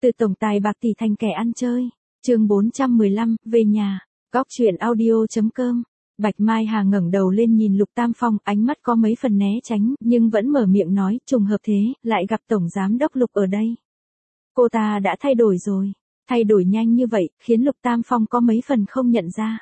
Từ tổng tài bạc tỷ thành kẻ ăn chơi. Chương 415, về nhà. Góc truyện audio.com. Bạch Mai Hà ngẩng đầu lên nhìn Lục Tam Phong, ánh mắt có mấy phần né tránh, nhưng vẫn mở miệng nói, trùng hợp thế, lại gặp tổng giám đốc Lục ở đây. Cô ta đã thay đổi rồi. Thay đổi nhanh như vậy, khiến Lục Tam Phong có mấy phần không nhận ra.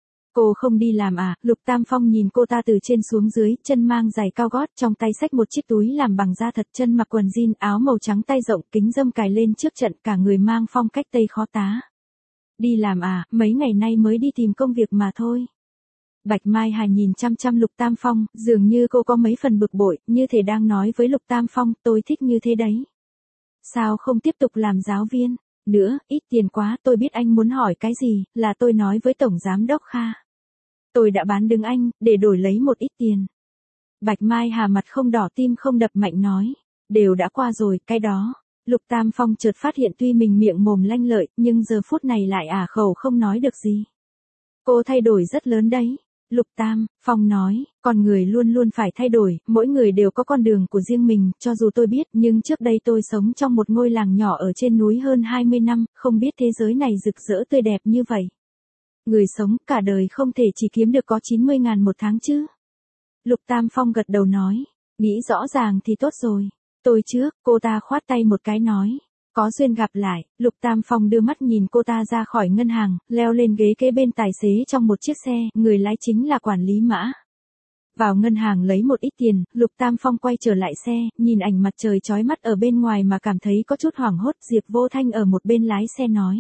Cô không đi làm à? Lục Tam Phong nhìn cô ta từ trên xuống dưới, chân mang giày cao gót, trong tay xách một chiếc túi làm bằng da thật, chân mặc quần jean, áo màu trắng tay rộng, kính râm cài lên trước trận, cả người mang phong cách Tây khó tá. Đi làm à? Mấy ngày nay mới đi tìm công việc mà thôi. Bạch Mai Hà nhìn chăm chăm Lục Tam Phong, dường như cô có mấy phần bực bội, như thể đang nói với Lục Tam Phong, tôi thích như thế đấy. Sao không tiếp tục làm giáo viên? Nữa, ít tiền quá, tôi biết anh muốn hỏi cái gì, là tôi nói với Tổng Giám Đốc Kha. Tôi đã bán đứng anh, để đổi lấy một ít tiền. Bạch Mai Hà mặt không đỏ tim không đập mạnh nói. Đều đã qua rồi, cái đó. Lục Tam Phong chợt phát hiện tuy mình miệng mồm lanh lợi, nhưng giờ phút này lại khẩu không nói được gì. Cô thay đổi rất lớn đấy. Lục Tam Phong nói, con người luôn luôn phải thay đổi, mỗi người đều có con đường của riêng mình, cho dù tôi biết, nhưng trước đây tôi sống trong một ngôi làng nhỏ ở trên núi hơn 20 năm, không biết thế giới này rực rỡ tươi đẹp như vậy. Người sống cả đời không thể chỉ kiếm được có 90.000 một tháng chứ. Lục Tam Phong gật đầu nói, nghĩ rõ ràng thì tốt rồi. Tôi trước, cô ta khoát tay một cái nói. Có duyên gặp lại. Lục Tam Phong đưa mắt nhìn cô ta ra khỏi ngân hàng, leo lên ghế kế bên tài xế trong một chiếc xe, người lái chính là quản lý Mã. Vào ngân hàng lấy một ít tiền, Lục Tam Phong quay trở lại xe, nhìn ảnh mặt trời chói mắt ở bên ngoài mà cảm thấy có chút hoảng hốt. Diệp Vô Thanh ở một bên lái xe nói.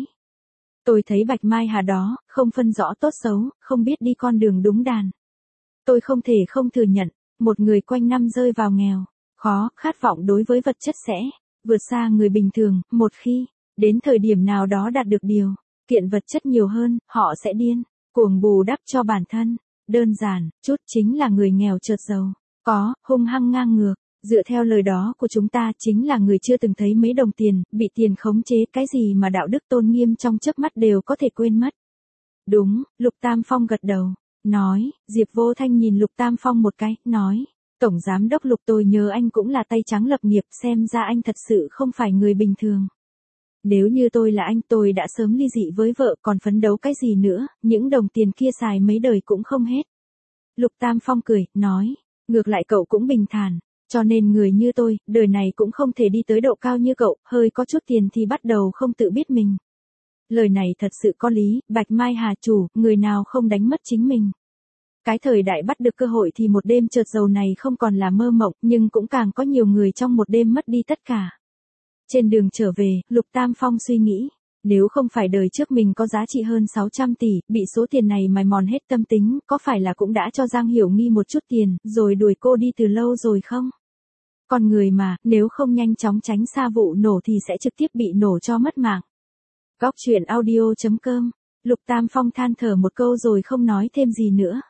Tôi thấy Bạch Mai Hà đó, không phân rõ tốt xấu, không biết đi con đường đúng đàn. Tôi không thể không thừa nhận, một người quanh năm rơi vào nghèo, khó, khát vọng đối với vật chất sẽ vượt xa người bình thường, một khi đến thời điểm nào đó đạt được điều kiện vật chất nhiều hơn, họ sẽ điên cuồng bù đắp cho bản thân. Đơn giản chút chính là người nghèo chợt giàu, có hung hăng ngang ngược. Dựa theo lời đó của chúng ta chính là người chưa từng thấy mấy đồng tiền, bị tiền khống chế, cái gì mà đạo đức tôn nghiêm trong chớp mắt đều có thể quên mất. Đúng, Lục Tam Phong gật đầu, nói. Diệp Vô Thanh nhìn Lục Tam Phong một cái, nói. Tổng Giám Đốc Lục, tôi nhớ anh cũng là tay trắng lập nghiệp, xem ra anh thật sự không phải người bình thường. Nếu như tôi là anh, tôi đã sớm ly dị với vợ, còn phấn đấu cái gì nữa, những đồng tiền kia xài mấy đời cũng không hết. Lục Tam Phong cười, nói, ngược lại cậu cũng bình thản, cho nên người như tôi, đời này cũng không thể đi tới độ cao như cậu, hơi có chút tiền thì bắt đầu không tự biết mình. Lời này thật sự có lý, Bạch Mai Hà chủ, người nào không đánh mất chính mình. Cái thời đại bắt được cơ hội thì một đêm chợt giàu này không còn là mơ mộng, nhưng cũng càng có nhiều người trong một đêm mất đi tất cả. Trên đường trở về, Lục Tam Phong suy nghĩ, nếu không phải đời trước mình có giá trị hơn 600 tỷ, bị số tiền này mài mòn hết tâm tính, có phải là cũng đã cho Giang Hiểu Nghi một chút tiền, rồi đuổi cô đi từ lâu rồi không? Con người mà, nếu không nhanh chóng tránh xa vụ nổ thì sẽ trực tiếp bị nổ cho mất mạng. Góc truyện audio.com. Lục Tam Phong than thở một câu rồi không nói thêm gì nữa.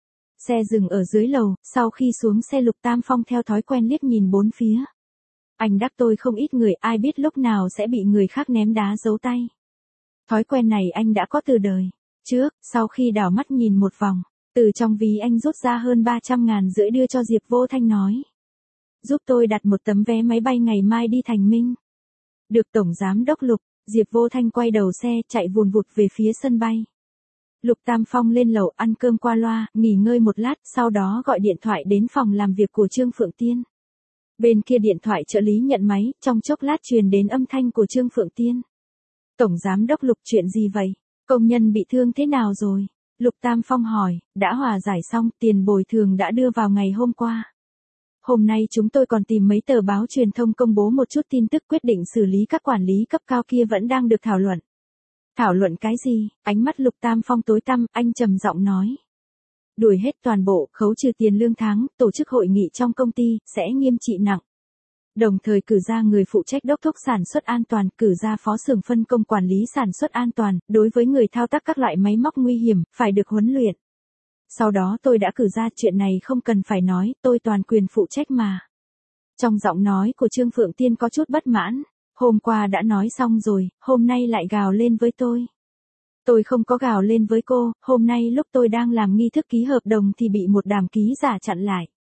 Xe dừng ở dưới lầu, sau khi xuống xe Lục Tam Phong theo thói quen liếc nhìn bốn phía. Anh đắc tôi không ít người, ai biết lúc nào sẽ bị người khác ném đá giấu tay. Thói quen này anh đã có từ đời trước. Sau khi đảo mắt nhìn một vòng, từ trong ví anh rút ra hơn 350.000 đưa cho Diệp Vô Thanh nói. Giúp tôi đặt một tấm vé máy bay ngày mai đi Thành Minh. Được Tổng Giám Đốc Lục. Diệp Vô Thanh quay đầu xe, chạy vùn vụt về phía sân bay. Lục Tam Phong lên lầu ăn cơm qua loa, nghỉ ngơi một lát, sau đó gọi điện thoại đến phòng làm việc của Trương Phượng Tiên. Bên kia điện thoại trợ lý nhận máy, trong chốc lát truyền đến âm thanh của Trương Phượng Tiên. Tổng Giám Đốc Lục, chuyện gì vậy? Công nhân bị thương thế nào rồi? Lục Tam Phong hỏi. Đã hòa giải xong, tiền bồi thường đã đưa vào ngày hôm qua. Hôm nay chúng tôi còn tìm mấy tờ báo truyền thông công bố một chút tin tức, quyết định xử lý các quản lý cấp cao kia vẫn đang được thảo luận. Thảo luận cái gì? Ánh mắt Lục Tam Phong tối tăm, anh trầm giọng nói. Đuổi hết toàn bộ, khấu trừ tiền lương tháng, tổ chức hội nghị trong công ty, sẽ nghiêm trị nặng. Đồng thời cử ra người phụ trách đốc thúc sản xuất an toàn, cử ra phó xưởng phân công quản lý sản xuất an toàn, đối với người thao tác các loại máy móc nguy hiểm, phải được huấn luyện. Sau đó tôi đã cử ra, chuyện này không cần phải nói, tôi toàn quyền phụ trách mà. Trong giọng nói của Trương Phượng Tiên có chút bất mãn. Hôm qua đã nói xong rồi, hôm nay lại gào lên với tôi. Tôi không có gào lên với cô, hôm nay lúc tôi đang làm nghi thức ký hợp đồng thì bị một đàm ký giả chặn lại.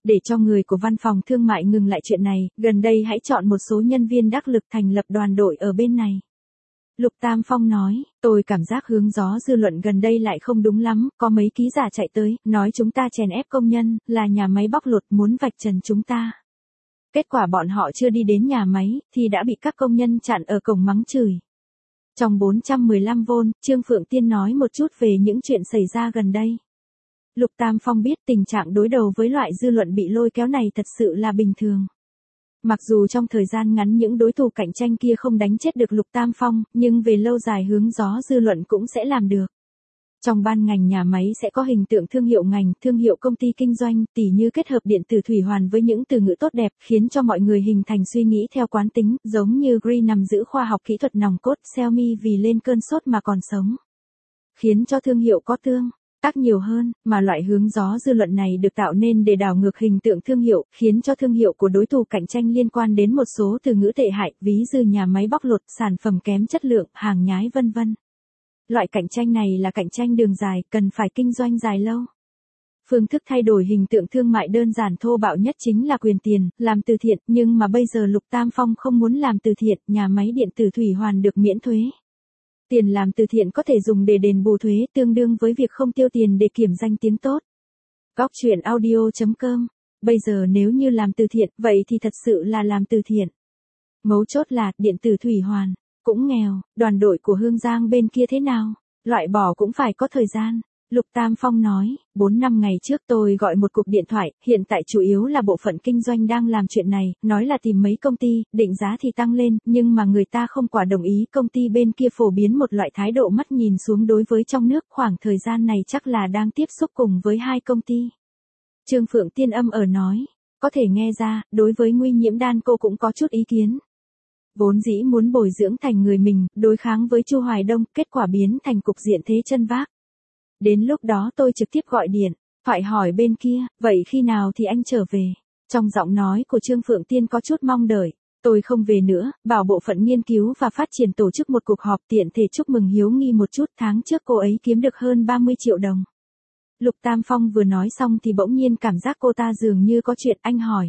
Để cho người của văn phòng thương mại ngừng lại chuyện này, gần đây hãy chọn một số nhân viên đắc lực thành lập đoàn đội ở bên này. Lục Tam Phong nói, tôi cảm giác hướng gió dư luận gần đây lại không đúng lắm, có mấy ký giả chạy tới, nói chúng ta chèn ép công nhân, là nhà máy bóc lột muốn vạch trần chúng ta. Kết quả bọn họ chưa đi đến nhà máy, thì đã bị các công nhân chặn ở cổng mắng chửi. Trong 415V, Trương Phượng Tiên nói một chút về những chuyện xảy ra gần đây. Lục Tam Phong biết tình trạng đối đầu với loại dư luận bị lôi kéo này thật sự là bình thường. Mặc dù trong thời gian ngắn những đối thủ cạnh tranh kia không đánh chết được Lục Tam Phong, nhưng về lâu dài hướng gió dư luận cũng sẽ làm được. Trong ban ngành nhà máy sẽ có hình tượng thương hiệu ngành, thương hiệu công ty kinh doanh, tỉ như kết hợp điện tử thủy hoàn với những từ ngữ tốt đẹp, khiến cho mọi người hình thành suy nghĩ theo quán tính, giống như Gree nằm giữ khoa học kỹ thuật nòng cốt, Xiaomi vì lên cơn sốt mà còn sống. Khiến cho thương hiệu có tương tác nhiều hơn, mà loại hướng gió dư luận này được tạo nên để đảo ngược hình tượng thương hiệu, khiến cho thương hiệu của đối thủ cạnh tranh liên quan đến một số từ ngữ tệ hại, ví dụ nhà máy bóc lột, sản phẩm kém chất lượng, hàng nhái vân vân. Loại cạnh tranh này là cạnh tranh đường dài, cần phải kinh doanh dài lâu. Phương thức thay đổi hình tượng thương mại đơn giản thô bạo nhất chính là quyền tiền, làm từ thiện, nhưng mà bây giờ Lục Tam Phong không muốn làm từ thiện, nhà máy điện tử thủy hoàn được miễn thuế. Tiền làm từ thiện có thể dùng để đền bù thuế, tương đương với việc không tiêu tiền để kiểm danh tiếng tốt. Góc truyện audio.com. Bây giờ nếu như làm từ thiện, vậy thì thật sự là làm từ thiện. Mấu chốt là, điện tử thủy hoàn cũng nghèo, đoàn đội của Hương Giang bên kia thế nào? Loại bỏ cũng phải có thời gian. Lục Tam Phong nói, 4 năm ngày trước tôi gọi một cuộc điện thoại, hiện tại chủ yếu là bộ phận kinh doanh đang làm chuyện này, nói là tìm mấy công ty, định giá thì tăng lên, nhưng mà người ta không quả đồng ý, công ty bên kia phổ biến một loại thái độ mắt nhìn xuống đối với trong nước, khoảng thời gian này chắc là đang tiếp xúc cùng với hai công ty. Trương Phượng Tiên âm ở nói, có thể nghe ra, đối với Nguy Nhiễm Đan cô cũng có chút ý kiến. Vốn dĩ muốn bồi dưỡng thành người mình, đối kháng với Chu Hoài Đông, kết quả biến thành cục diện thế chân vác. Đến lúc đó tôi trực tiếp gọi điện, thoại hỏi bên kia, vậy khi nào thì anh trở về? Trong giọng nói của Trương Phượng Tiên có chút mong đợi, tôi không về nữa, bảo bộ phận nghiên cứu và phát triển tổ chức một cuộc họp tiện thể chúc mừng hiếu nghi một chút, tháng trước cô ấy kiếm được hơn 30 triệu đồng. Lục Tam Phong vừa nói xong thì bỗng nhiên cảm giác cô ta dường như có chuyện, anh hỏi.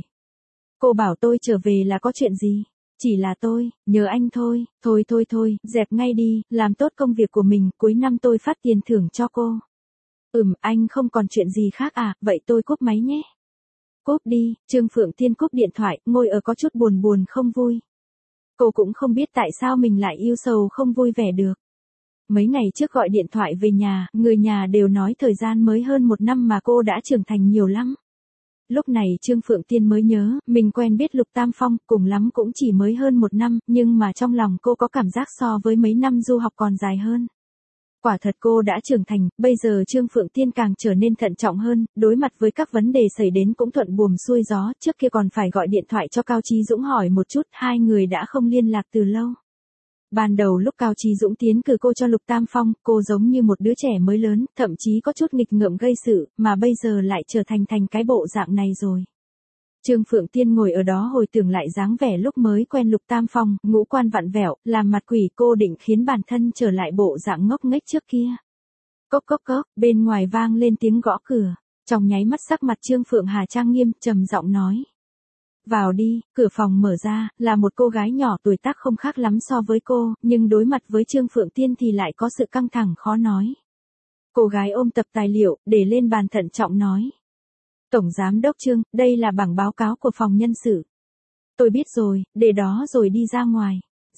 Cô bảo tôi trở về là có chuyện gì? Chỉ là tôi, nhờ anh thôi, thôi, dẹp ngay đi, làm tốt công việc của mình, cuối năm tôi phát tiền thưởng cho cô. Anh không còn chuyện gì khác à, vậy tôi cúp máy nhé. Cúp đi, Trương Phượng Tiên cúp điện thoại, ngồi ở có chút buồn không vui. Cô cũng không biết tại sao mình lại yêu sầu không vui vẻ được. Mấy ngày trước gọi điện thoại về nhà, người nhà đều nói thời gian mới hơn 1 năm mà cô đã trưởng thành nhiều lắm. Lúc này Trương Phượng Tiên mới nhớ, mình quen biết Lục Tam Phong, cùng lắm cũng chỉ mới hơn 1 năm, nhưng mà trong lòng cô có cảm giác so với mấy năm du học còn dài hơn. Quả thật cô đã trưởng thành, bây giờ Trương Phượng Tiên càng trở nên thận trọng hơn, đối mặt với các vấn đề xảy đến cũng thuận buồm xuôi gió, trước kia còn phải gọi điện thoại cho Cao Chí Dũng hỏi một chút, hai người đã không liên lạc từ lâu. Ban đầu lúc Cao Chí Dũng tiến cử cô cho Lục Tam Phong, cô giống như một đứa trẻ mới lớn, thậm chí có chút nghịch ngợm gây sự, mà bây giờ lại trở thành cái bộ dạng này rồi. Trương Phượng Tiên ngồi ở đó hồi tưởng lại dáng vẻ lúc mới quen Lục Tam Phong, ngũ quan vặn vẹo, làm mặt quỷ, cô định khiến bản thân trở lại bộ dạng ngốc nghếch trước kia. Cốc, bên ngoài vang lên tiếng gõ cửa, trong nháy mắt sắc mặt Trương Phượng Hà trang nghiêm, trầm giọng nói. Vào đi, cửa phòng mở ra, là một cô gái nhỏ tuổi tác không khác lắm so với cô, nhưng đối mặt với Trương Phượng Tiên thì lại có sự căng thẳng khó nói. Cô gái ôm tập tài liệu, để lên bàn thận trọng nói. Tổng Giám đốc Trương, đây là bảng báo cáo của phòng nhân sự. Tôi biết rồi, để đó rồi đi ra ngoài.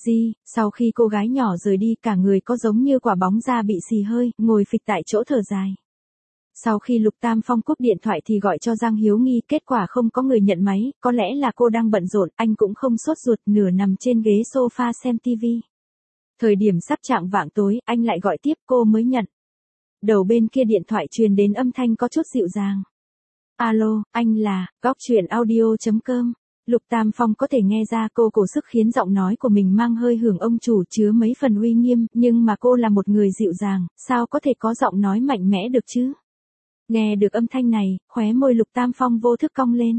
Sau khi cô gái nhỏ rời đi cả người có giống như quả bóng da bị xì hơi, ngồi phịch tại chỗ thở dài. Sau khi Lục Tam Phong cúp điện thoại thì gọi cho Giang Hiếu Nghi, kết quả không có người nhận máy, có lẽ là cô đang bận rộn, anh cũng không sốt ruột, nửa nằm trên ghế sofa xem TV. Thời điểm sắp chạng vạng tối, anh lại gọi tiếp, cô mới nhận. Đầu bên kia điện thoại truyền đến âm thanh có chút dịu dàng. Alo, anh là, góc truyện audio.com. Lục Tam Phong có thể nghe ra cô cổ sức khiến giọng nói của mình mang hơi hưởng ông chủ chứa mấy phần uy nghiêm, nhưng mà cô là một người dịu dàng, sao có thể có giọng nói mạnh mẽ được chứ? Nghe được âm thanh này, khóe môi Lục Tam Phong vô thức cong lên.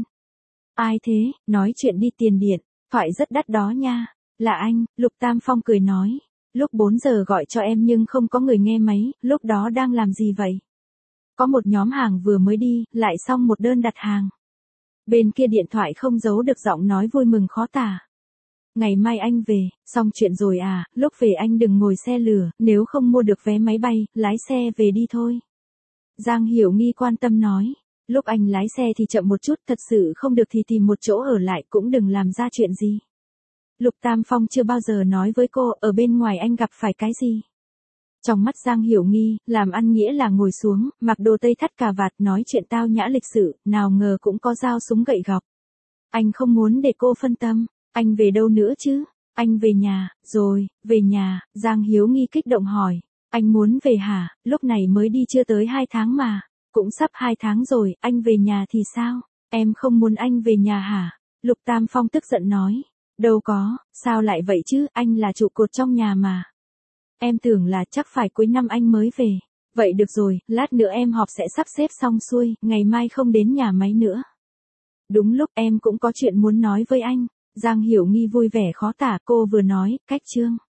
Ai thế, nói chuyện đi tiền điện, thoại rất đắt đó nha. Là anh, Lục Tam Phong cười nói. Lúc 4 giờ gọi cho em nhưng không có người nghe máy, lúc đó đang làm gì vậy? Có một nhóm hàng vừa mới đi, lại xong một đơn đặt hàng. Bên kia điện thoại không giấu được giọng nói vui mừng khó tả. Ngày mai anh về, xong chuyện rồi à, lúc về anh đừng ngồi xe lửa, nếu không mua được vé máy bay, lái xe về đi thôi. Giang Hiểu Nghi quan tâm nói. Lúc anh lái xe thì chậm một chút, thật sự không được thì tìm một chỗ ở lại, cũng đừng làm ra chuyện gì. Lục Tam Phong chưa bao giờ nói với cô, ở bên ngoài anh gặp phải cái gì. Trong mắt Giang Hiểu Nghi, làm ăn nghĩa là ngồi xuống, mặc đồ tây thắt cà vạt, nói chuyện tao nhã lịch sự, nào ngờ cũng có dao súng gậy gọc. Anh không muốn để cô phân tâm, anh về đâu nữa chứ? Anh về nhà, rồi, về nhà, Giang Hiểu Nghi kích động hỏi. Anh muốn về hả, lúc này mới đi chưa tới 2 tháng mà. Cũng sắp 2 tháng rồi, anh về nhà thì sao? Em không muốn anh về nhà hả? Lục Tam Phong tức giận nói. Đâu có, sao lại vậy chứ, anh là trụ cột trong nhà mà. Em tưởng là chắc phải cuối năm anh mới về. Vậy được rồi, lát nữa em họp sẽ sắp xếp xong xuôi, ngày mai không đến nhà máy nữa. Đúng lúc em cũng có chuyện muốn nói với anh. Giang Hiểu Nghi vui vẻ khó tả, cô vừa nói, cách Trương